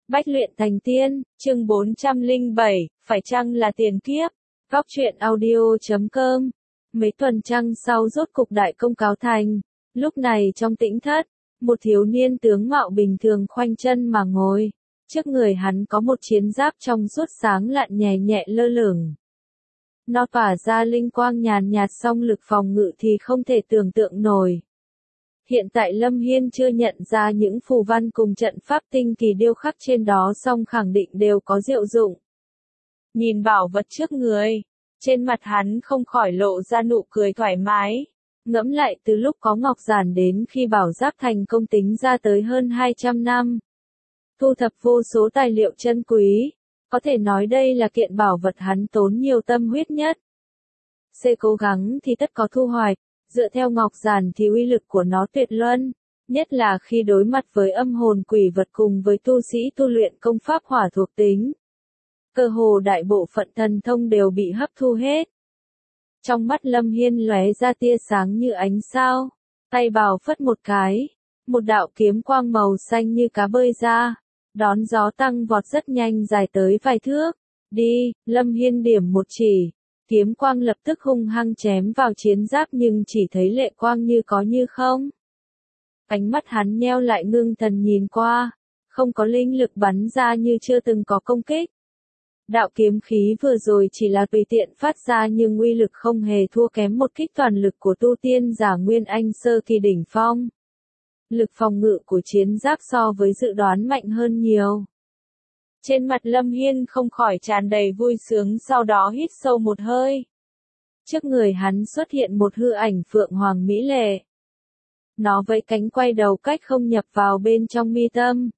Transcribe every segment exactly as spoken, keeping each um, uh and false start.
Bách luyện thành tiên, chương bốn trăm lẻ bảy, phải chăng là tiền kiếp? Góc truyện audio chấm com. Mấy tuần trăng sau rốt cục đại công cáo thành. Lúc này trong tĩnh thất, một thiếu niên tướng mạo bình thường khoanh chân mà ngồi. Trước người hắn có một chiến giáp trong suốt sáng lạn nhẹ nhẹ lơ lửng. Nó tỏa ra linh quang nhàn nhạt, song lực phòng ngự thì không thể tưởng tượng nổi. Hiện tại Lâm Hiên chưa nhận ra những phù văn cùng trận pháp tinh kỳ điêu khắc trên đó, song khẳng định đều có diệu dụng. Nhìn bảo vật trước người, trên mặt hắn không khỏi lộ ra nụ cười thoải mái. Ngẫm lại từ lúc có Ngọc Giản đến khi bảo giáp thành công tính ra tới hơn hai trăm năm. Thu thập vô số tài liệu chân quý, có thể nói đây là kiện bảo vật hắn tốn nhiều tâm huyết nhất. Sẽ cố gắng thì tất có thu hoạch. Dựa theo Ngọc Giản thì uy lực của nó tuyệt luân, nhất là khi đối mặt với âm hồn quỷ vật cùng với tu sĩ tu luyện công pháp hỏa thuộc tính. Cơ hồ đại bộ phận thần thông đều bị hấp thu hết. Trong mắt Lâm Hiên lóe ra tia sáng như ánh sao, tay bào phất một cái, một đạo kiếm quang màu xanh như cá bơi ra, đón gió tăng vọt rất nhanh dài tới vài thước. Đi, Lâm Hiên điểm một chỉ. Kiếm quang lập tức hung hăng chém vào chiến giáp nhưng chỉ thấy lệ quang như có như không. Ánh mắt hắn nheo lại ngưng thần nhìn qua, không có linh lực bắn ra như chưa từng có công kích. Đạo kiếm khí vừa rồi chỉ là tùy tiện phát ra nhưng uy lực không hề thua kém một kích toàn lực của tu tiên giả Nguyên Anh sơ kỳ đỉnh phong. Lực phòng ngự của chiến giáp so với dự đoán mạnh hơn nhiều. Trên mặt Lâm Hiên không khỏi tràn đầy vui sướng, sau đó hít sâu một hơi. Trước người hắn xuất hiện một hư ảnh phượng hoàng mỹ lệ. Nó vẫy cánh quay đầu cách không nhập vào bên trong mi tâm.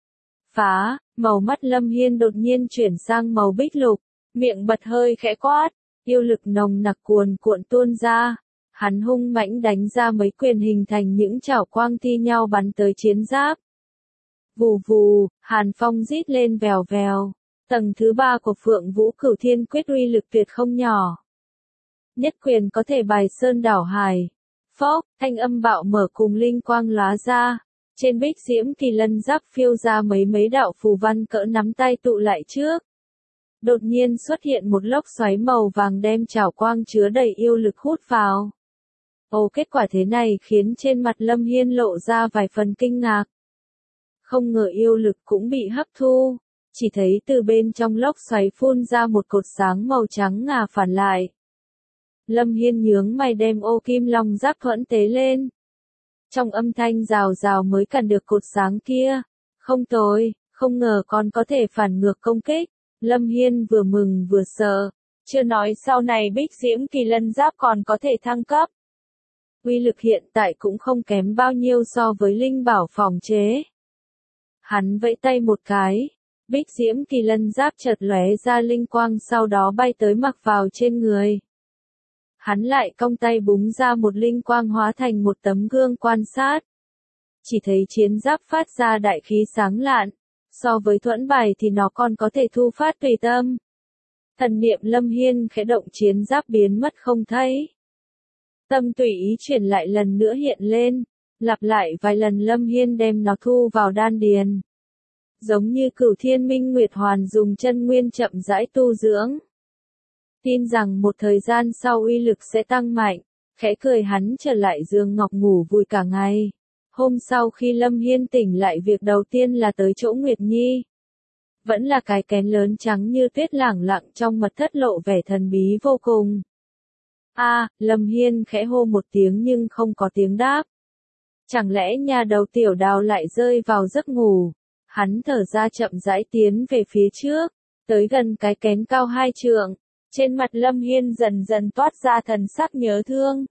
Phá, màu mắt Lâm Hiên đột nhiên chuyển sang màu bích lục, miệng bật hơi khẽ quát, yêu lực nồng nặc cuồn cuộn tuôn ra. Hắn hung mãnh đánh ra mấy quyền hình thành những chảo quang thi nhau bắn tới chiến giáp. Vù vù, hàn phong rít lên vèo vèo. Tầng thứ ba của Phượng Vũ Cửu Thiên Quyết uy lực tuyệt không nhỏ. Nhất quyền có thể bài sơn đảo hải. Phốc, thanh âm bạo mở cùng linh quang lóa ra. Trên bích diễm kỳ lân giáp phiêu ra mấy mấy đạo phù văn cỡ nắm tay tụ lại trước. Đột nhiên xuất hiện một lốc xoáy màu vàng đem chảo quang chứa đầy yêu lực hút vào. Ồ, kết quả thế này khiến trên mặt Lâm Hiên lộ ra vài phần kinh ngạc. Không ngờ yêu lực cũng bị hấp thu, chỉ thấy từ bên trong lốc xoáy phun ra một cột sáng màu trắng ngà phản lại. Lâm Hiên nhướng mày đem ô kim long giáp thuẫn tế lên. Trong âm thanh rào rào mới cản được cột sáng kia. Không tồi, không ngờ còn có thể phản ngược công kích. Lâm Hiên vừa mừng vừa sợ, chưa nói sau này bích diễm kỳ lân giáp còn có thể thăng cấp. Uy lực hiện tại cũng không kém bao nhiêu so với linh bảo phòng chế. Hắn vẫy tay một cái, bích diễm kỳ lân giáp chợt lóe ra linh quang, sau đó bay tới mặc vào trên người. Hắn lại cong tay búng ra một linh quang hóa thành một tấm gương quan sát. Chỉ thấy chiến giáp phát ra đại khí sáng lạn, so với thuẫn bài thì nó còn có thể thu phát tùy tâm. Thần niệm Lâm Hiên khẽ động, chiến giáp biến mất không thấy. Tâm tùy ý chuyển lại lần nữa hiện lên. Lặp lại vài lần Lâm Hiên đem nó thu vào đan điền. Giống như Cửu Thiên Minh Nguyệt Hoàn dùng chân nguyên chậm rãi tu dưỡng. Tin rằng một thời gian sau uy lực sẽ tăng mạnh, khẽ cười hắn trở lại giường ngọc ngủ vui cả ngày. Hôm sau khi Lâm Hiên tỉnh lại, việc đầu tiên là tới chỗ Nguyệt Nhi. Vẫn là cái kén lớn trắng như tuyết lẳng lặng trong mật thất lộ vẻ thần bí vô cùng. A, à, Lâm Hiên khẽ hô một tiếng nhưng không có tiếng đáp. Chẳng lẽ nhà đầu tiểu đào lại rơi vào giấc ngủ? Hắn thở ra chậm rãi tiến về phía trước, tới gần cái kén cao hai trượng. Trên mặt Lâm Hiên dần dần toát ra thần sắc nhớ thương.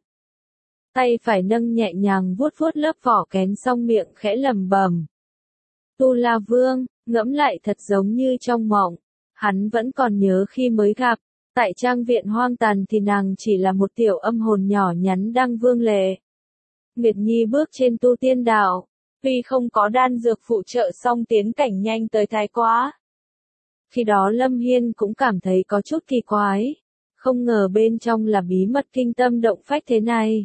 Tay phải nâng nhẹ nhàng vuốt vuốt lớp vỏ kén, xong miệng khẽ lẩm bẩm. Tu La Vương, ngẫm lại thật giống như trong mộng. Hắn vẫn còn nhớ khi mới gặp, tại trang viện hoang tàn thì nàng chỉ là một tiểu âm hồn nhỏ nhắn đang vương lệ. Nguyệt Nhi bước trên tu tiên đạo, tuy không có đan dược phụ trợ song tiến cảnh nhanh tới thái quá. Khi đó Lâm Hiên cũng cảm thấy có chút kỳ quái, không ngờ bên trong là bí mật kinh tâm động phách thế này.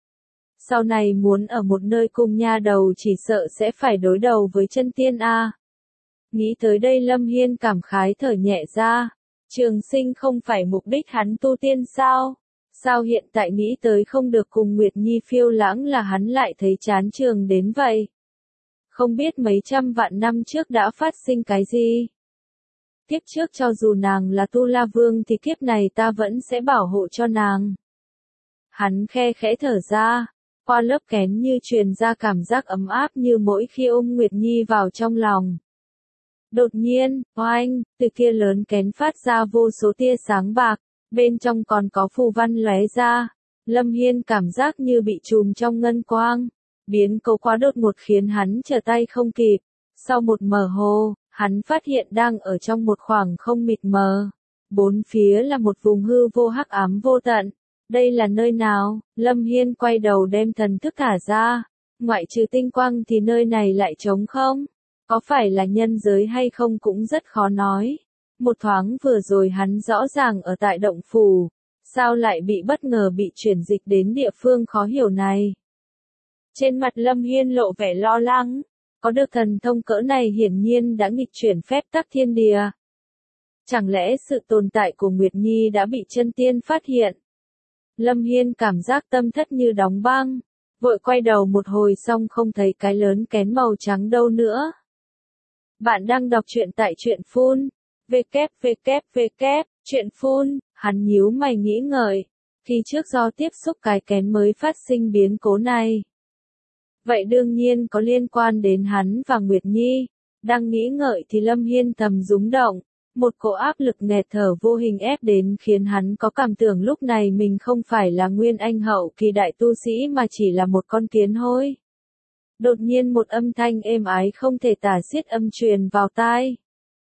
Sau này muốn ở một nơi cùng nha đầu chỉ sợ sẽ phải đối đầu với chân tiên a. Nghĩ tới đây Lâm Hiên cảm khái thở nhẹ ra. Trường sinh không phải mục đích hắn tu tiên sao? Sao hiện tại nghĩ tới không được cùng Nguyệt Nhi phiêu lãng là hắn lại thấy chán trường đến vậy? Không biết mấy trăm vạn năm trước đã phát sinh cái gì? Kiếp trước cho dù nàng là Tu La Vương thì kiếp này ta vẫn sẽ bảo hộ cho nàng. Hắn khe khẽ thở ra, qua lớp kén như truyền ra cảm giác ấm áp như mỗi khi ôm Nguyệt Nhi vào trong lòng. Đột nhiên, oanh, từ kia lớn kén phát ra vô số tia sáng bạc, bên trong còn có phù văn lóe ra. Lâm Hiên cảm giác như bị trùm trong ngân quang. Biến cố quá đột ngột khiến hắn trở tay không kịp. Sau một mờ hồ, hắn phát hiện đang ở trong một khoảng không mịt mờ. Bốn phía là một vùng hư vô hắc ám vô tận. Đây là nơi nào? Lâm Hiên quay đầu đem thần thức thả ra. Ngoại trừ tinh quang thì nơi này lại trống không? Có phải là nhân giới hay không cũng rất khó nói. Một thoáng vừa rồi hắn rõ ràng ở tại động phủ. Sao lại bị bất ngờ bị chuyển dịch đến địa phương khó hiểu này? Trên mặt Lâm Hiên lộ vẻ lo lắng. Có được thần thông cỡ này hiển nhiên đã nghịch chuyển phép tắc thiên địa. Chẳng lẽ sự tồn tại của Nguyệt Nhi đã bị chân tiên phát hiện? Lâm Hiên cảm giác tâm thất như đóng băng. Vội quay đầu một hồi xong không thấy cái lớn kén màu trắng đâu nữa. Bạn đang đọc truyện tại truyện phun. www, truyện phun, hắn nhíu mày nghĩ ngợi. Khi trước do tiếp xúc cái kén mới phát sinh biến cố này. Vậy đương nhiên có liên quan đến hắn và Nguyệt Nhi. Đang nghĩ ngợi thì Lâm Hiên thầm rúng động. Một cỗ áp lực nghẹt thở vô hình ép đến khiến hắn có cảm tưởng lúc này mình không phải là Nguyên Anh hậu kỳ đại tu sĩ mà chỉ là một con kiến hôi. Đột nhiên một âm thanh êm ái không thể tả xiết âm truyền vào tai.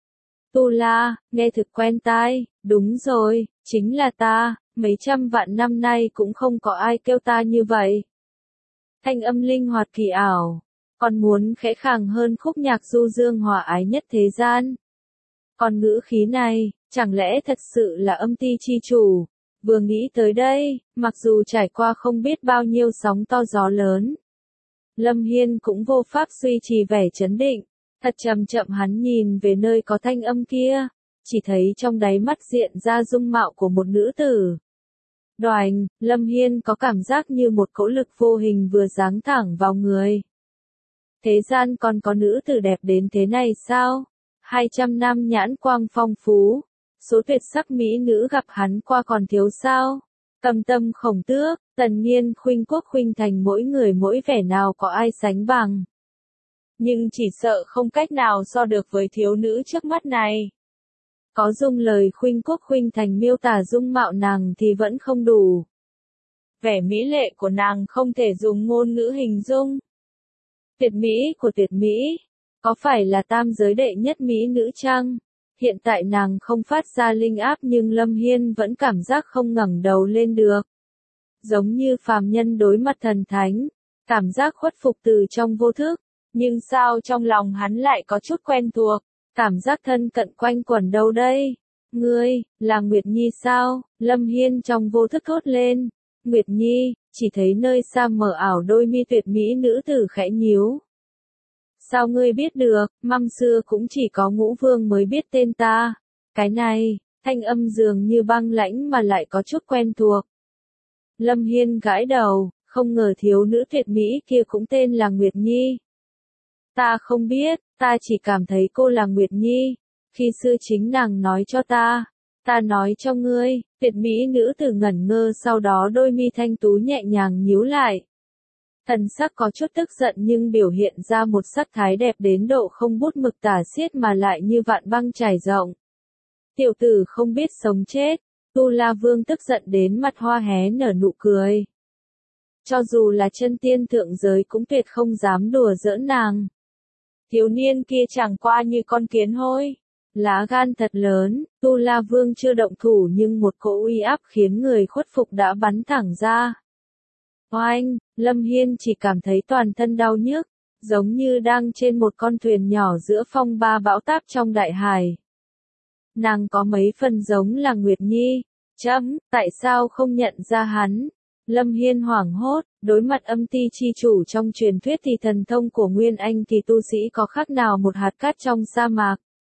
Tu La, nghe thực quen tai, đúng rồi, chính là ta, mấy trăm vạn năm nay cũng không có ai kêu ta như vậy. Thanh âm linh hoạt kỳ ảo, còn muốn khẽ khàng hơn khúc nhạc du dương hòa ái nhất thế gian. Còn ngữ khí này, chẳng lẽ thật sự là âm ti chi chủ? Vừa nghĩ tới đây, mặc dù trải qua không biết bao nhiêu sóng to gió lớn. Lâm Hiên cũng vô pháp duy trì vẻ chấn định, thật chậm chậm hắn nhìn về nơi có thanh âm kia, chỉ thấy trong đáy mắt diện ra dung mạo của một nữ tử. Đoành, Lâm Hiên có cảm giác như một cỗ lực vô hình vừa giáng thẳng vào người. Thế gian còn có nữ tử đẹp đến thế này sao? Hai trăm năm nhãn quang phong phú, số tuyệt sắc mỹ nữ gặp hắn qua còn thiếu sao? Cầm tâm khổng tước, tần nhiên khuynh quốc khuynh thành mỗi người mỗi vẻ nào có ai sánh bằng. Nhưng chỉ sợ không cách nào so được với thiếu nữ trước mắt này. Có dùng lời khuynh quốc khuynh thành miêu tả dung mạo nàng thì vẫn không đủ. Vẻ mỹ lệ của nàng không thể dùng ngôn ngữ hình dung. Tuyệt mỹ của tuyệt mỹ, có phải là tam giới đệ nhất mỹ nữ chăng? Hiện tại nàng không phát ra linh áp nhưng Lâm Hiên vẫn cảm giác không ngẩng đầu lên được. Giống như phàm nhân đối mặt thần thánh, cảm giác khuất phục từ trong vô thức, nhưng sao trong lòng hắn lại có chút quen thuộc, cảm giác thân cận quanh quẩn đâu đây? Ngươi, là Nguyệt Nhi sao? Lâm Hiên trong vô thức thốt lên. Nguyệt Nhi, chỉ thấy nơi xa mờ ảo đôi mi tuyệt mỹ nữ tử khẽ nhíu. Sao ngươi biết được, năm xưa cũng chỉ có ngũ vương mới biết tên ta. Cái này, thanh âm dường như băng lãnh mà lại có chút quen thuộc. Lâm Hiên gãi đầu, không ngờ thiếu nữ tuyệt mỹ kia cũng tên là Nguyệt Nhi. Ta không biết, ta chỉ cảm thấy cô là Nguyệt Nhi. Khi xưa chính nàng nói cho ta. Ta nói cho ngươi, tuyệt mỹ nữ tử ngẩn ngơ sau đó đôi mi thanh tú nhẹ nhàng nhíu lại. Thần sắc có chút tức giận nhưng biểu hiện ra một sắc thái đẹp đến độ không bút mực tả xiết mà lại như vạn băng trải rộng. Tiểu tử không biết sống chết, Tu La Vương tức giận đến mặt hoa hé nở nụ cười. Cho dù là chân tiên thượng giới cũng tuyệt không dám đùa giỡn nàng. Thiếu niên kia chẳng qua như con kiến hôi. Lá gan thật lớn, Tu La Vương chưa động thủ nhưng một cỗ uy áp khiến người khuất phục đã bắn thẳng ra. Oanh, Lâm Hiên chỉ cảm thấy toàn thân đau nhức, giống như đang trên một con thuyền nhỏ giữa phong ba bão táp trong đại hải. Nàng có mấy phần giống là Nguyệt Nhi, chấm, tại sao không nhận ra hắn? Lâm Hiên hoảng hốt, Đối mặt âm ti chi chủ trong truyền thuyết thì thần thông của Nguyên Anh kỳ tu sĩ có khác nào một hạt cát trong sa mạc.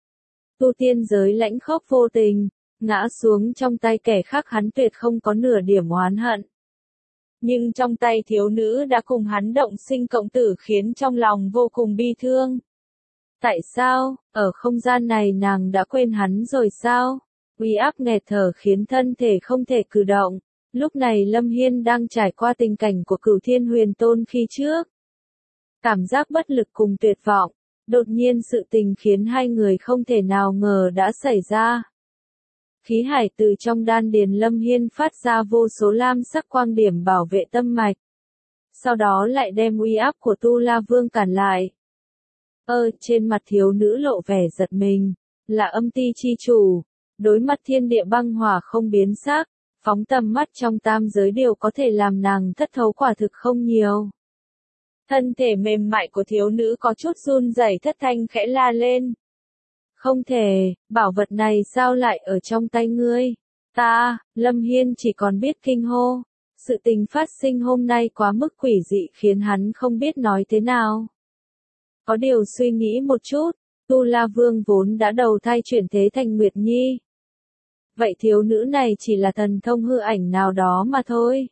Tu tiên giới lãnh khốc vô tình, ngã xuống trong tay kẻ khác hắn tuyệt không có nửa điểm oán hận. Nhưng trong tay thiếu nữ đã cùng hắn động sinh cộng tử khiến trong lòng vô cùng bi thương. Tại sao, ở không gian này nàng đã quên hắn rồi sao? Uy áp nghẹt thở khiến thân thể không thể cử động. Lúc này Lâm Hiên đang trải qua tình cảnh của Cửu Thiên Huyền Tôn khi trước. Cảm giác bất lực cùng tuyệt vọng, đột nhiên sự tình khiến hai người không thể nào ngờ đã xảy ra. Khí hải từ trong đan điền Lâm Hiên phát ra vô số lam sắc quang điểm bảo vệ tâm mạch. Sau đó lại đem uy áp của Tu La Vương cản lại. Ơ, trên mặt thiếu nữ lộ vẻ giật mình, là âm ti chi chủ, đối mặt thiên địa băng hỏa không biến sắc, phóng tầm mắt trong tam giới điều có thể làm nàng thất thấu quả thực không nhiều. Thân thể mềm mại của thiếu nữ có chút run rẩy thất thanh khẽ la lên. Không thể, bảo vật này sao lại ở trong tay ngươi? Ta, Lâm Hiên chỉ còn biết kinh hô. Sự tình phát sinh hôm nay quá mức quỷ dị khiến hắn không biết nói thế nào. Có điều suy nghĩ một chút, Tu La Vương vốn đã đầu thai chuyển thế thành Nguyệt Nhi. Vậy thiếu nữ này chỉ là thần thông hư ảnh nào đó mà thôi.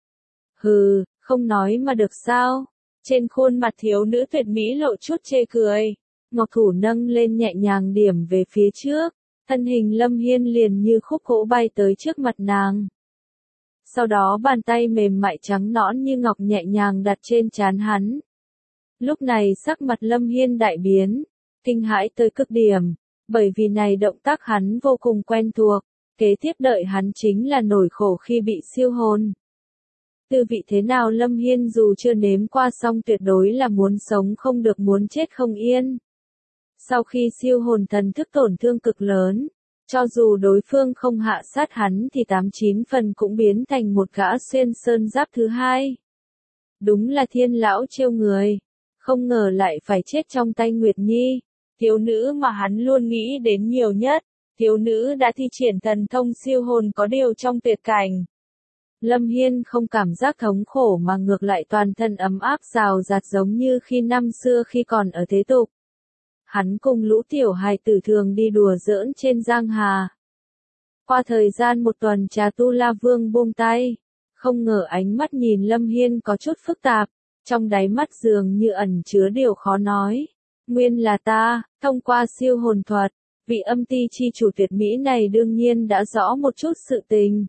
Hừ, không nói mà được sao? Trên khuôn mặt thiếu nữ tuyệt mỹ lộ chút chê cười. Ngọc thủ nâng lên nhẹ nhàng điểm về phía trước, thân hình Lâm Hiên liền như khúc gỗ bay tới trước mặt nàng. Sau đó bàn tay mềm mại trắng nõn như ngọc nhẹ nhàng đặt trên trán hắn. Lúc này sắc mặt Lâm Hiên đại biến, kinh hãi tới cực điểm, bởi vì này động tác hắn vô cùng quen thuộc, kế tiếp đợi hắn chính là nỗi khổ khi bị siêu hồn. Tư vị thế nào Lâm Hiên dù chưa nếm qua xong tuyệt đối là muốn sống không được muốn chết không yên. Sau khi siêu hồn thần thức tổn thương cực lớn, cho dù đối phương không hạ sát hắn thì tám chín phần cũng biến thành một gã xuyên sơn giáp thứ hai. Đúng là thiên lão trêu người, không ngờ lại phải chết trong tay Nguyệt Nhi, thiếu nữ mà hắn luôn nghĩ đến nhiều nhất, thiếu nữ đã thi triển thần thông siêu hồn có điều trong tuyệt cảnh. Lâm Hiên không cảm giác thống khổ mà ngược lại toàn thân ấm áp rào rạt giống như khi năm xưa khi còn ở thế tục. Hắn cùng lũ tiểu hài tử thường đi đùa giỡn trên giang hà. Qua thời gian một tuần trà Tu La Vương buông tay, không ngờ ánh mắt nhìn Lâm Hiên có chút phức tạp, trong đáy mắt dường như ẩn chứa điều khó nói. Nguyên là ta, thông qua siêu hồn thuật, vị âm ti chi chủ tuyệt mỹ này đương nhiên đã rõ một chút sự tình.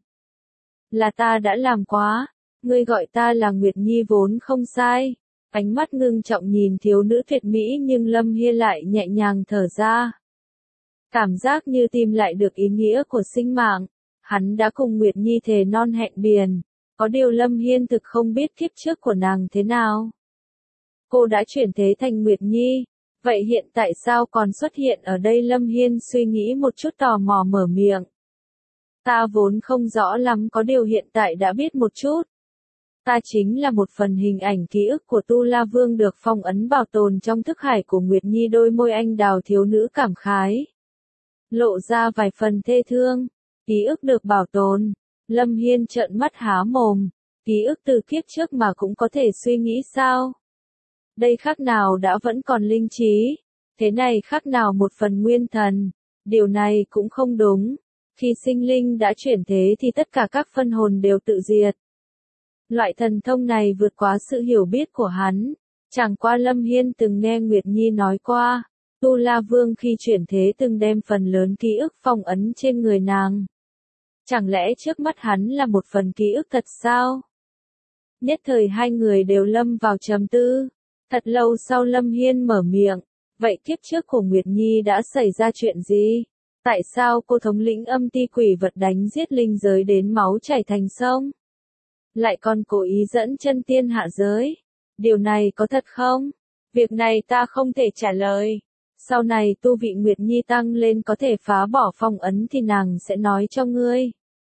Là ta đã làm quá, ngươi gọi ta là Nguyệt Nhi vốn không sai. Ánh mắt ngưng trọng nhìn thiếu nữ tuyệt mỹ nhưng Lâm Hiên lại nhẹ nhàng thở ra. Cảm giác như tìm lại được ý nghĩa của sinh mạng, hắn đã cùng Nguyệt Nhi thề non hẹn biển, có điều Lâm Hiên thực không biết kiếp trước của nàng thế nào. Cô đã chuyển thế thành Nguyệt Nhi, vậy hiện tại sao còn xuất hiện ở đây? Lâm Hiên suy nghĩ một chút tò mò mở miệng. Ta vốn không rõ lắm có điều hiện tại đã biết một chút. Ta chính là một phần hình ảnh ký ức của Tu La Vương được phong ấn bảo tồn trong thức hải của Nguyệt Nhi. Đôi môi anh đào thiếu nữ cảm khái, lộ ra vài phần thê thương. Ký ức được bảo tồn, Lâm Hiên trợn mắt há mồm, ký ức từ kiếp trước mà cũng có thể suy nghĩ sao? Đây khác nào đã vẫn còn linh trí, thế này khác nào một phần nguyên thần, điều này cũng không đúng. Khi sinh linh đã chuyển thế thì tất cả các phân hồn đều tự diệt. Loại thần thông này vượt quá sự hiểu biết của hắn. Chẳng qua Lâm Hiên từng nghe Nguyệt Nhi nói qua, Tu La Vương khi chuyển thế từng đem phần lớn ký ức phong ấn trên người nàng. Chẳng lẽ trước mắt hắn là một phần ký ức thật sao? Nhất thời hai người đều lâm vào trầm tư. Thật lâu sau Lâm Hiên mở miệng, vậy kiếp trước của Nguyệt Nhi đã xảy ra chuyện gì? Tại sao cô thống lĩnh âm ti quỷ vật đánh giết linh giới đến máu chảy thành sông? Lại còn cố ý dẫn chân tiên hạ giới. Điều này có thật không? Việc này ta không thể trả lời. Sau này tu vị Nguyệt Nhi tăng lên có thể phá bỏ phong ấn thì nàng sẽ nói cho ngươi.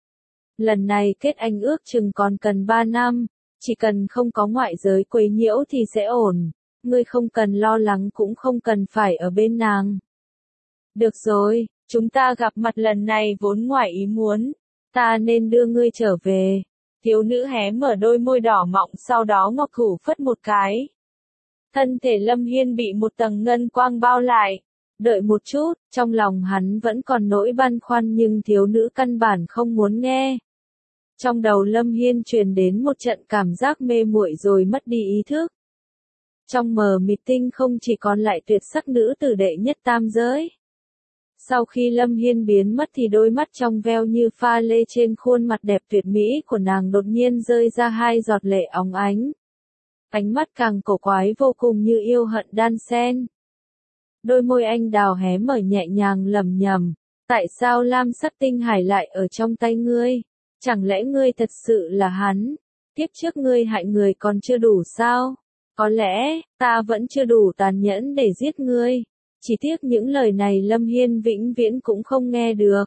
Lần này kết anh ước chừng còn cần ba năm, chỉ cần không có ngoại giới quấy nhiễu thì sẽ ổn. Ngươi không cần lo lắng cũng không cần phải ở bên nàng. Được rồi, chúng ta gặp mặt lần này vốn ngoài ý muốn. Ta nên đưa ngươi trở về. Thiếu nữ hé mở đôi môi đỏ mọng sau đó ngọc thủ phất một cái. Thân thể Lâm Hiên bị một tầng ngân quang bao lại. Đợi một chút, trong lòng hắn vẫn còn nỗi băn khoăn nhưng thiếu nữ căn bản không muốn nghe. Trong đầu Lâm Hiên truyền đến một trận cảm giác mê muội rồi mất đi ý thức. Trong mờ mịt tinh không chỉ còn lại tuyệt sắc nữ tử đệ nhất tam giới. Sau khi Lâm Hiên biến mất thì đôi mắt trong veo như pha lê trên khuôn mặt đẹp tuyệt mỹ của nàng đột nhiên rơi ra hai giọt lệ óng ánh. Ánh mắt càng cổ quái vô cùng như yêu hận đan xen. Đôi môi anh đào hé mở nhẹ nhàng lẩm nhẩm, tại sao lam sắc tinh hải lại ở trong tay ngươi? Chẳng lẽ ngươi thật sự là hắn? Kiếp trước ngươi hại người còn chưa đủ sao? Có lẽ, ta vẫn chưa đủ tàn nhẫn để giết ngươi. Chỉ tiếc những lời này Lâm Hiên vĩnh viễn cũng không nghe được.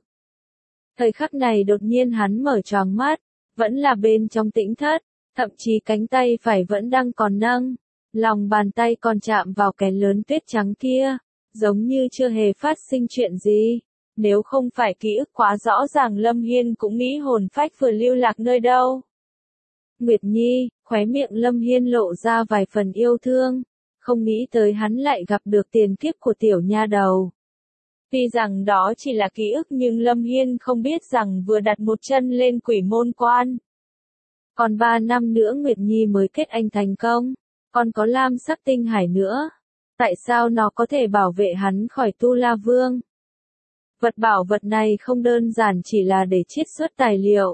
Thời khắc này đột nhiên hắn mở choàng mắt, vẫn là bên trong tĩnh thất, thậm chí cánh tay phải vẫn đang còn nâng. Lòng bàn tay còn chạm vào kén lớn tuyết trắng kia, giống như chưa hề phát sinh chuyện gì. Nếu không phải ký ức quá rõ ràng Lâm Hiên cũng nghĩ hồn phách vừa lưu lạc nơi đâu. Nguyệt Nhi, khóe miệng Lâm Hiên lộ ra vài phần yêu thương, không nghĩ tới hắn lại gặp được tiền kiếp của tiểu nha đầu. Tuy rằng đó chỉ là ký ức nhưng Lâm Hiên không biết rằng vừa đặt một chân lên quỷ môn quan. Còn ba năm nữa Nguyệt Nhi mới kết anh thành công, còn có lam sắc tinh hải nữa. Tại sao nó có thể bảo vệ hắn khỏi Tu La Vương? Vật bảo vật này không đơn giản chỉ là để chiết xuất tài liệu.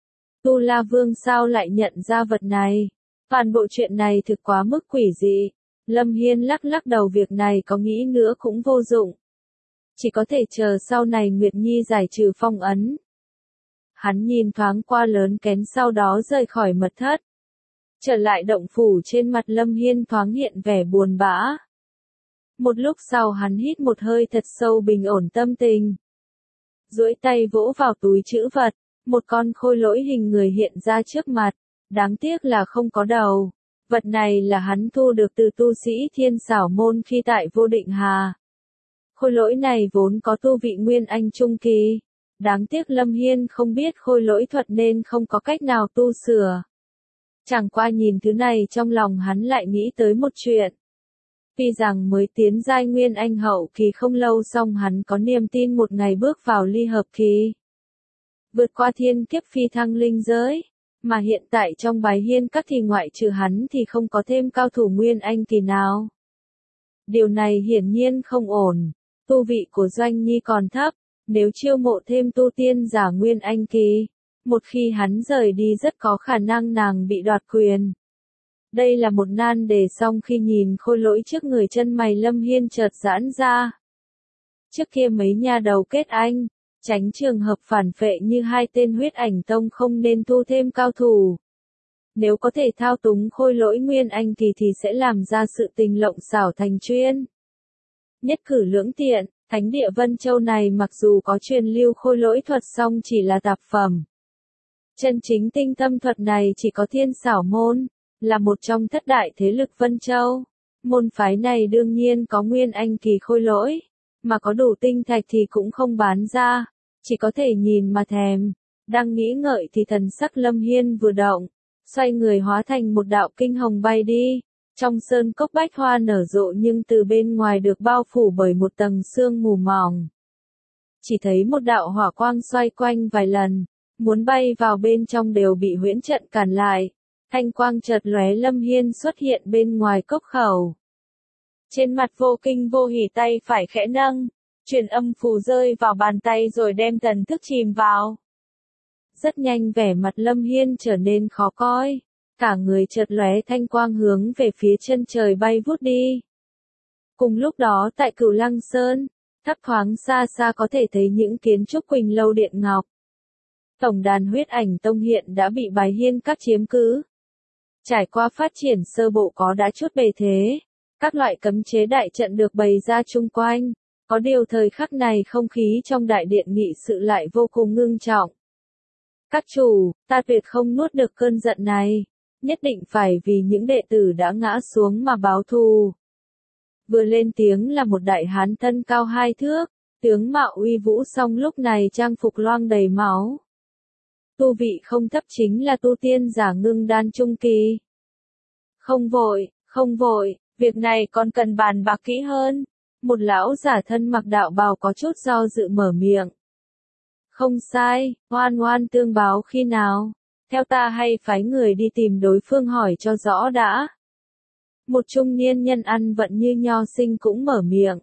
Tu La Vương sao lại nhận ra vật này? Toàn bộ chuyện này thực quá mức quỷ dị. Lâm Hiên lắc lắc đầu, việc này có nghĩ nữa cũng vô dụng. Chỉ có thể chờ sau này Nguyệt Nhi giải trừ phong ấn. Hắn nhìn thoáng qua lớn kén sau đó rời khỏi mật thất. Trở lại động phủ, trên mặt Lâm Hiên thoáng hiện vẻ buồn bã. Một lúc sau hắn hít một hơi thật sâu bình ổn tâm tình. Duỗi tay vỗ vào túi trữ vật, một con khôi lỗi hình người hiện ra trước mặt, đáng tiếc là không có đầu. Vật này là hắn thu được từ tu sĩ Thiên Xảo Môn khi tại Vô Định Hà. Khôi lỗi này vốn có tu vị Nguyên Anh Trung Kỳ. Đáng tiếc Lâm Hiên không biết khôi lỗi thuật nên không có cách nào tu sửa. Chẳng qua nhìn thứ này trong lòng hắn lại nghĩ tới một chuyện. Tuy rằng mới tiến giai Nguyên Anh hậu kỳ không lâu song hắn có niềm tin một ngày bước vào ly hợp kỳ. Vượt qua thiên kiếp phi thăng linh giới. Mà hiện tại trong Bái Hiên Các thì ngoại trừ hắn thì không có thêm cao thủ Nguyên Anh kỳ nào. Điều này hiển nhiên không ổn. Tu vị của Doanh Nhi còn thấp. Nếu chiêu mộ thêm tu tiên giả Nguyên Anh kỳ, một khi hắn rời đi rất có khả năng nàng bị đoạt quyền. Đây là một nan đề, song khi nhìn khôi lỗi trước người chân mày Lâm Hiên chợt giãn ra. Trước kia mấy nhà đầu kết anh, tránh trường hợp phản phệ như hai tên huyết ảnh tông không nên thu thêm cao thủ. Nếu có thể thao túng khôi lỗi Nguyên Anh kỳ thì sẽ làm ra sự tình lộng xảo thành chuyên. Nhất cử lưỡng tiện, thánh địa Vân Châu này mặc dù có truyền lưu khôi lỗi thuật song chỉ là tạp phẩm. Chân chính tinh tâm thuật này chỉ có Thiên Xảo Môn, là một trong thất đại thế lực Vân Châu. Môn phái này đương nhiên có Nguyên Anh kỳ khôi lỗi, mà có đủ tinh thạch thì cũng không bán ra, chỉ có thể nhìn mà thèm. Đang nghĩ ngợi thì thần sắc Lâm Hiên vừa động, xoay người hóa thành một đạo kinh hồng bay đi. Trong sơn cốc bách hoa nở rộ nhưng từ bên ngoài được bao phủ bởi một tầng sương mù mỏng. Chỉ thấy một đạo hỏa quang xoay quanh vài lần, muốn bay vào bên trong đều bị huyễn trận cản lại. Thanh quang chợt lóe, Lâm Hiên xuất hiện bên ngoài cốc khẩu. Trên mặt vô kinh vô hỉ, tay phải khẽ nâng, truyền âm phù rơi vào bàn tay rồi đem thần thức chìm vào. Rất nhanh vẻ mặt Lâm Hiên trở nên khó coi. Cả người chợt lóe thanh quang hướng về phía chân trời bay vút đi. Cùng lúc đó tại Cửu Lăng Sơn, thấp thoáng xa xa có thể thấy những kiến trúc Quỳnh Lâu Điện Ngọc. Tổng đàn huyết ảnh tông hiện đã bị Bái Hiên Các chiếm cứ. Trải qua phát triển sơ bộ có đã chút bề thế, các loại cấm chế đại trận được bày ra chung quanh. Có điều thời khắc này không khí trong đại điện nghị sự lại vô cùng ngưng trọng. Các chủ, ta tuyệt không nuốt được cơn giận này. Nhất định phải vì những đệ tử đã ngã xuống mà báo thù. Vừa lên tiếng là một đại hán thân cao hai thước, tướng mạo uy vũ song lúc này trang phục loang đầy máu. tu vị không thấp chính là tu tiên giả ngưng đan trung kỳ. Không vội, không vội, việc này còn cần bàn bạc kỹ hơn. Một lão giả thân mặc đạo bào có chút do dự mở miệng. Không sai, oan oan tương báo khi nào? Theo ta hay phái người đi tìm đối phương hỏi cho rõ đã. Một trung niên nhân ăn vận như nho sinh cũng mở miệng.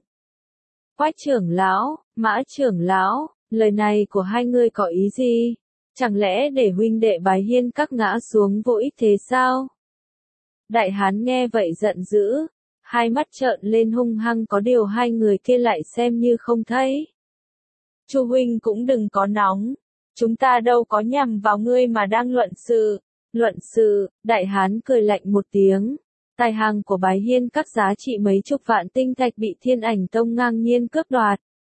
Quách trưởng lão, Mã trưởng lão, lời này của hai người có ý gì? Chẳng lẽ để huynh đệ Bái Hiên các ngã xuống vô ích thế sao? Đại hán nghe vậy giận dữ, hai mắt trợn lên hung hăng, có điều hai người kia lại xem như không thấy. Chu huynh cũng đừng có nóng, chúng ta đâu có nhằm vào ngươi mà đang luận sự. Luận sự, đại hán cười lạnh một tiếng. Tài hàng của Bái Hiên các giá trị mấy chục vạn tinh thạch bị Thiên Ảnh Tông ngang nhiên cướp đoạt.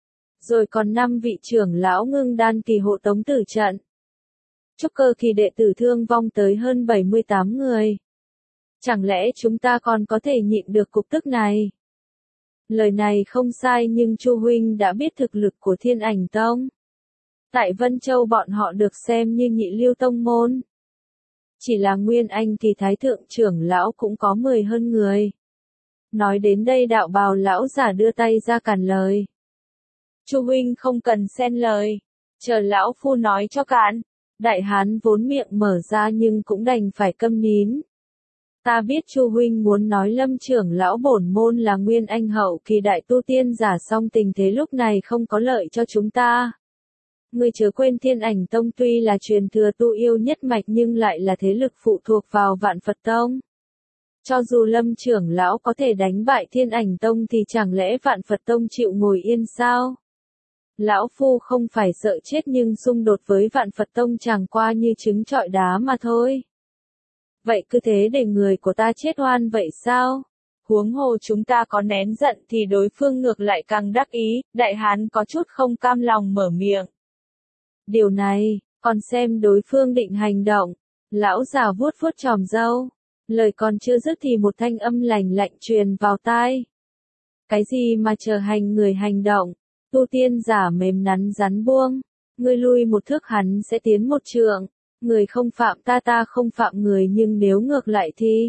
Rồi còn năm vị trưởng lão ngưng đan kỳ hộ tống tử trận. Trúc cơ kỳ đệ tử thương vong tới hơn bảy mươi tám người. Chẳng lẽ chúng ta còn có thể nhịn được cục tức này? Lời này không sai, nhưng Chu huynh đã biết thực lực của Thiên Ảnh Tông. Tại Vân Châu bọn họ được xem như nhị lưu tông môn. Chỉ là Nguyên Anh kỳ thái thượng trưởng lão cũng có mười hơn người. Nói đến đây đạo bào lão giả đưa tay ra cản lời. Chu huynh không cần xen lời, chờ lão phu nói cho cạn. Đại hán vốn miệng mở ra nhưng cũng đành phải câm nín. Ta biết Chu huynh muốn nói Lâm trưởng lão bổn môn là Nguyên Anh hậu kỳ đại tu tiên giả, song tình thế lúc này không có lợi cho chúng ta. Ngươi chớ quên Thiên Ảnh Tông tuy là truyền thừa tu yêu nhất mạch nhưng lại là thế lực phụ thuộc vào Vạn Phật Tông. Cho dù Lâm trưởng lão có thể đánh bại Thiên Ảnh Tông thì chẳng lẽ Vạn Phật Tông chịu ngồi yên sao? Lão phu không phải sợ chết nhưng xung đột với Vạn Phật Tông chẳng qua như trứng trọi đá mà thôi. Vậy cứ thế để người của ta chết oan vậy sao? Huống hồ chúng ta có nén giận thì đối phương ngược lại càng đắc ý, đại hán có chút không cam lòng mở miệng. Điều này, còn xem đối phương định hành động. Lão già vuốt vuốt chòm râu. Lời còn chưa dứt thì một thanh âm lạnh lạnh truyền vào tai. Cái gì mà chờ hành người hành động? Tu tiên giả mềm nắn rắn buông. Ngươi lui một thước hắn sẽ tiến một trượng. Người không phạm ta ta không phạm người, nhưng nếu ngược lại thì...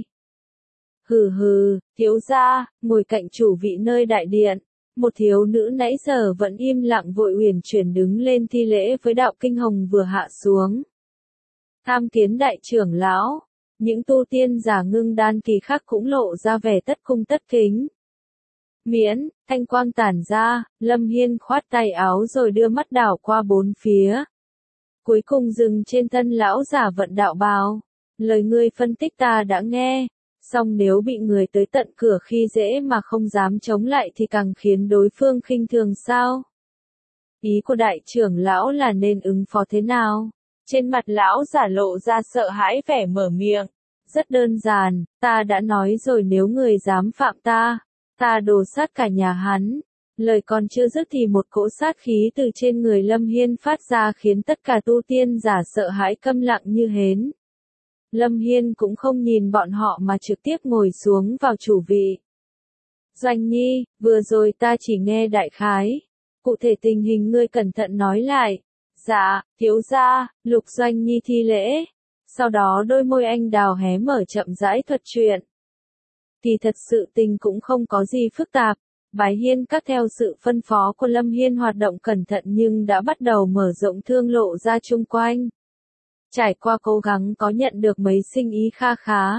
Hừ hừ, thiếu gia, ngồi cạnh chủ vị nơi đại điện. Một thiếu nữ nãy giờ vẫn im lặng vội uyển chuyển đứng lên thi lễ với đạo kinh hồng vừa hạ xuống. Tham kiến đại trưởng lão, những tu tiên giả ngưng đan kỳ khác cũng lộ ra vẻ tất cung tất kính. Miễn, thanh quang tản ra, Lâm Hiên khoát tay áo rồi đưa mắt đảo qua bốn phía. Cuối cùng dừng trên thân lão giả vận đạo bào. Lời ngươi phân tích ta đã nghe. Song nếu bị người tới tận cửa khi dễ mà không dám chống lại thì càng khiến đối phương khinh thường sao? Ý của đại trưởng lão là nên ứng phó thế nào? Trên mặt lão giả lộ ra sợ hãi vẻ mở miệng. Rất đơn giản, ta đã nói rồi, nếu người dám phạm ta, ta đồ sát cả nhà hắn. Lời còn chưa dứt thì một cỗ sát khí từ trên người Lâm Hiên phát ra khiến tất cả tu tiên giả sợ hãi câm lặng như hến. Lâm Hiên cũng không nhìn bọn họ mà trực tiếp ngồi xuống vào chủ vị. Doanh Nhi, vừa rồi ta chỉ nghe đại khái. Cụ thể tình hình ngươi cẩn thận nói lại. Dạ, thiếu gia, Lục Doanh Nhi thi lễ. Sau đó đôi môi anh đào hé mở chậm rãi thuật chuyện. Thì thật sự tình cũng không có gì phức tạp. Bái Hiên các theo sự phân phó của Lâm Hiên hoạt động cẩn thận nhưng đã bắt đầu mở rộng thương lộ ra chung quanh. Trải qua cố gắng có nhận được mấy sinh ý kha khá.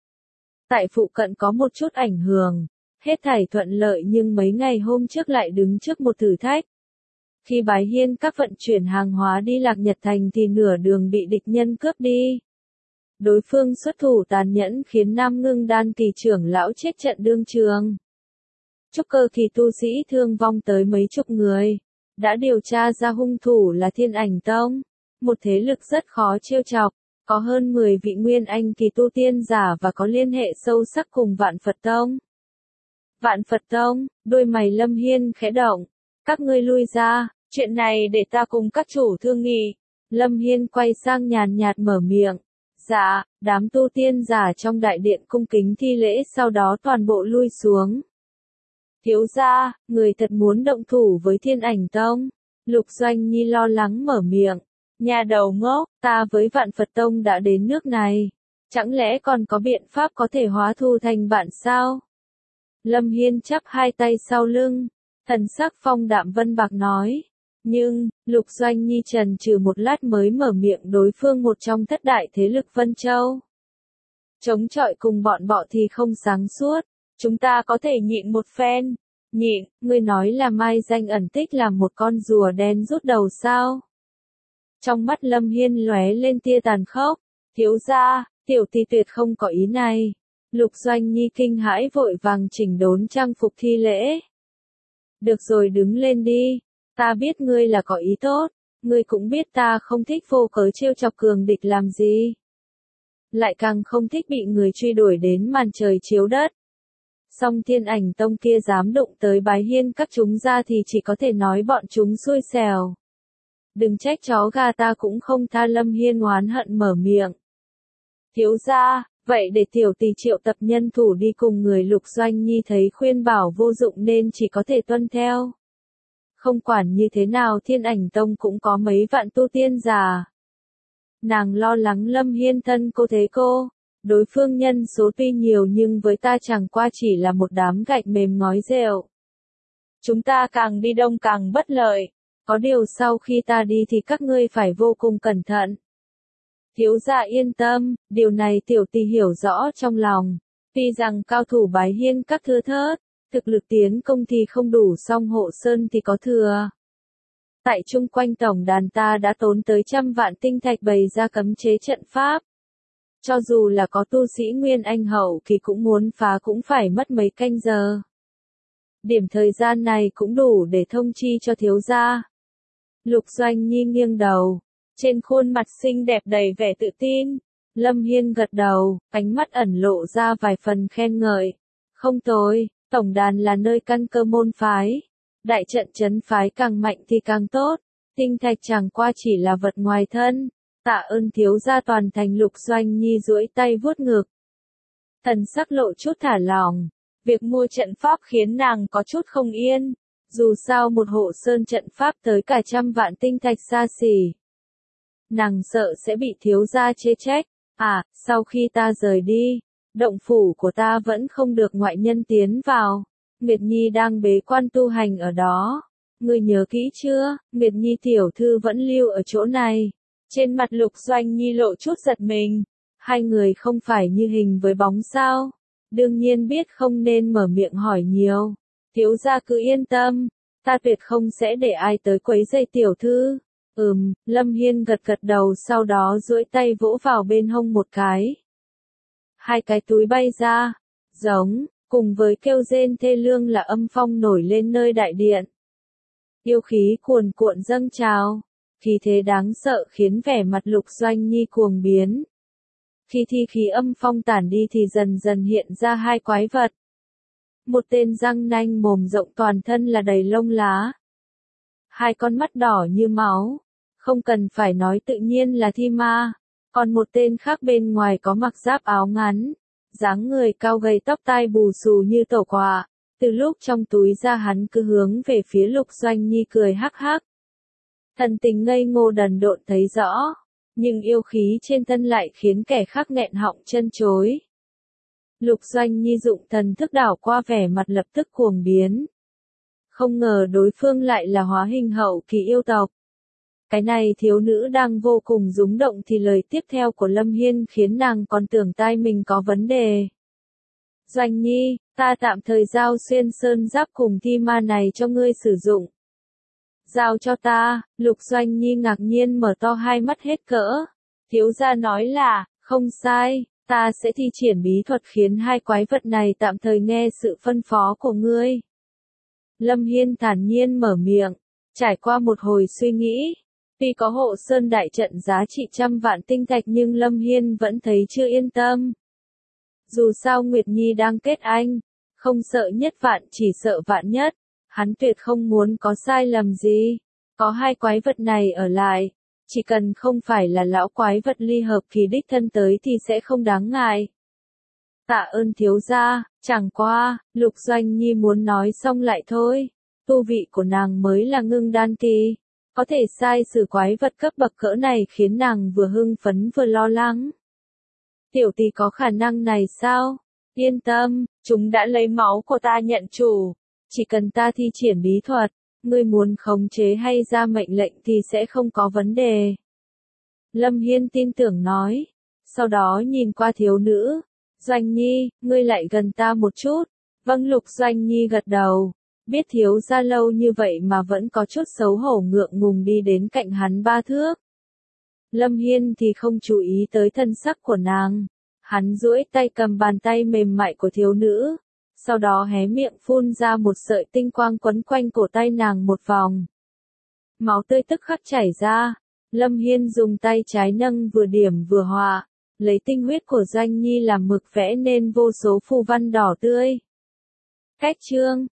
Tại phụ cận có một chút ảnh hưởng, hết thảy thuận lợi nhưng mấy ngày hôm trước lại đứng trước một thử thách. Khi Bái Hiên các vận chuyển hàng hóa đi Lạc Nhật Thành thì nửa đường bị địch nhân cướp đi. Đối phương xuất thủ tàn nhẫn khiến Nam Ngưng Đan kỳ trưởng lão chết trận đương trường. Trúc cơ kỳ tu sĩ thương vong tới mấy chục người. Đã điều tra ra hung thủ là Thiên Ảnh Tông. Một thế lực rất khó trêu chọc, có hơn mười vị Nguyên Anh kỳ tu tiên giả và có liên hệ sâu sắc cùng Vạn Phật Tông. Vạn Phật Tông, đôi mày Lâm Hiên khẽ động. Các ngươi lui ra, chuyện này để ta cùng các chủ thương nghị. Lâm Hiên quay sang nhàn nhạt mở miệng. Dạ, đám tu tiên giả trong đại điện cung kính thi lễ sau đó toàn bộ lui xuống. Thiếu gia, người thật muốn động thủ với Thiên Ảnh Tông. Lục Doanh Nhi lo lắng mở miệng. Nhà đầu ngốc, ta với Vạn Phật Tông đã đến nước này. Chẳng lẽ còn có biện pháp có thể hóa thù thành bạn sao? Lâm Hiên chắp hai tay sau lưng, thần sắc phong đạm vân bạc nói. Nhưng, Lục Doanh Nhi trần trừ một lát mới mở miệng đối phương một trong thất đại thế lực Vân Châu. Chống chọi cùng bọn bọ thì không sáng suốt, chúng ta có thể nhịn một phen. Nhịn, ngươi nói là mai danh ẩn tích là một con rùa đen rút đầu sao? Trong mắt Lâm Hiên lóe lên tia tàn khốc, thiếu gia, tiểu tỷ tuyệt không có ý này. Lục Doanh Nhi kinh hãi vội vàng chỉnh đốn trang phục thi lễ. Được rồi, đứng lên đi, ta biết ngươi là có ý tốt, ngươi cũng biết ta không thích vô cớ trêu chọc cường địch làm gì. Lại càng không thích bị người truy đuổi đến màn trời chiếu đất. Song Thiên Ảnh Tông kia dám đụng tới Bái Hiên các chúng ra thì chỉ có thể nói bọn chúng xui xẻo. Đừng trách chó gà ta cũng không tha. Lâm Hiên oán hận mở miệng. Thiếu gia, vậy để tiểu tỷ triệu tập nhân thủ đi cùng người. Lục Doanh Nhi thấy khuyên bảo vô dụng nên chỉ có thể tuân theo. Không quản như thế nào Thiên Ảnh Tông cũng có mấy vạn tu tiên già. Nàng lo lắng Lâm Hiên thân cô thế cô. Đối phương nhân số tuy nhiều nhưng với ta chẳng qua chỉ là một đám gạch mềm ngói rệu. Chúng ta càng đi đông càng bất lợi. Có điều sau khi ta đi thì các ngươi phải vô cùng cẩn thận. Thiếu gia yên tâm, điều này tiểu tỷ hiểu rõ trong lòng. Tuy rằng cao thủ Bái Hiên các thưa thớt, thực lực tiến công thì không đủ song hộ sơn thì có thừa. Tại chung quanh tổng đàn ta đã tốn tới trăm vạn tinh thạch bày ra cấm chế trận pháp. Cho dù là có tu sĩ Nguyên Anh hậu kỳ cũng muốn phá cũng phải mất mấy canh giờ. Điểm thời gian này cũng đủ để thông chi cho thiếu gia. Lục Doanh Nhi nghiêng đầu, trên khuôn mặt xinh đẹp đầy vẻ tự tin. Lâm Hiên gật đầu, ánh mắt ẩn lộ ra vài phần khen ngợi. Không tồi, tổng đàn là nơi căn cơ môn phái. Đại trận trấn phái càng mạnh thì càng tốt. Tinh thạch chẳng qua chỉ là vật ngoài thân. Tạ ơn thiếu gia. Toàn thành. Lục Doanh Nhi duỗi tay vuốt ngực. Thần sắc lộ chút thả lỏng. Việc mua trận pháp khiến nàng có chút không yên. Dù sao một hộ sơn trận pháp tới cả trăm vạn tinh thạch xa xỉ. Nàng sợ sẽ bị thiếu gia chê trách. À, sau khi ta rời đi, động phủ của ta vẫn không được ngoại nhân tiến vào. Nguyệt Nhi đang bế quan tu hành ở đó. Ngươi nhớ kỹ chưa, Nguyệt Nhi tiểu thư vẫn lưu ở chỗ này. Trên mặt Lục Doanh Nhi lộ chút giật mình. Hai người không phải như hình với bóng sao. Đương nhiên biết không nên mở miệng hỏi nhiều. Thiếu gia cứ yên tâm, ta tuyệt không sẽ để ai tới quấy rầy tiểu thư. Ừm, Lâm Hiên gật gật đầu sau đó duỗi tay vỗ vào bên hông một cái. Hai cái túi bay ra, giống, cùng với kêu rên thê lương là âm phong nổi lên nơi đại điện. Yêu khí cuồn cuộn dâng trào, khí thế đáng sợ khiến vẻ mặt Lục Doanh Nhi cuồng biến. Khi thi khí âm phong tản đi thì dần dần hiện ra hai quái vật. Một tên răng nanh mồm rộng toàn thân là đầy lông lá. Hai con mắt đỏ như máu. Không cần phải nói tự nhiên là thi ma. Còn một tên khác bên ngoài có mặc giáp áo ngắn. Dáng người cao gầy tóc tai bù xù như tổ quạ. Từ lúc trong túi ra hắn cứ hướng về phía Lục Doanh Nhi cười hắc hắc. Thần tình ngây ngô đần độn thấy rõ. Nhưng yêu khí trên thân lại khiến kẻ khác nghẹn họng chân chối. Lục Doanh Nhi dụng thần thức đảo qua vẻ mặt lập tức cuồng biến. Không ngờ đối phương lại là hóa hình hậu kỳ yêu tộc. Cái này thiếu nữ đang vô cùng rúng động thì lời tiếp theo của Lâm Hiên khiến nàng còn tưởng tai mình có vấn đề. Doanh Nhi, ta tạm thời giao xuyên sơn giáp cùng thi ma này cho ngươi sử dụng. Giao cho ta. Lục Doanh Nhi ngạc nhiên mở to hai mắt hết cỡ. Thiếu gia nói là, không sai, ta sẽ thi triển bí thuật khiến hai quái vật này tạm thời nghe sự phân phó của ngươi. Lâm Hiên thản nhiên mở miệng, trải qua một hồi suy nghĩ. Tuy có hộ sơn đại trận giá trị trăm vạn tinh thạch nhưng Lâm Hiên vẫn thấy chưa yên tâm. Dù sao Nguyệt Nhi đang kết anh, không sợ nhất vạn chỉ sợ vạn nhất. Hắn tuyệt không muốn có sai lầm gì. Có hai quái vật này ở lại, chỉ cần không phải là lão quái vật ly hợp kỳ đích thân tới thì sẽ không đáng ngại. Tạ ơn thiếu gia, chẳng qua, Lục Doanh Nhi muốn nói xong lại thôi. Tu vị của nàng mới là ngưng đan kỳ. Có thể sai sử quái vật cấp bậc cỡ này khiến nàng vừa hưng phấn vừa lo lắng. Tiểu tỷ có khả năng này sao? Yên tâm, chúng đã lấy máu của ta nhận chủ. Chỉ cần ta thi triển bí thuật, ngươi muốn khống chế hay ra mệnh lệnh thì sẽ không có vấn đề. Lâm Hiên tin tưởng nói. Sau đó nhìn qua thiếu nữ. Doanh Nhi, ngươi lại gần ta một chút. Vâng, Lục Doanh Nhi gật đầu. Biết thiếu gia lâu như vậy mà vẫn có chút xấu hổ ngượng ngùng đi đến cạnh hắn ba thước. Lâm Hiên thì không chú ý tới thân sắc của nàng. Hắn duỗi tay cầm bàn tay mềm mại của thiếu nữ. Sau đó hé miệng phun ra một sợi tinh quang quấn quanh cổ tay nàng một vòng. Máu tươi tức khắc chảy ra. Lâm Hiên dùng tay trái nâng vừa điểm vừa họa. Lấy tinh huyết của Doanh Nhi làm mực vẽ nên vô số phù văn đỏ tươi. Cách chương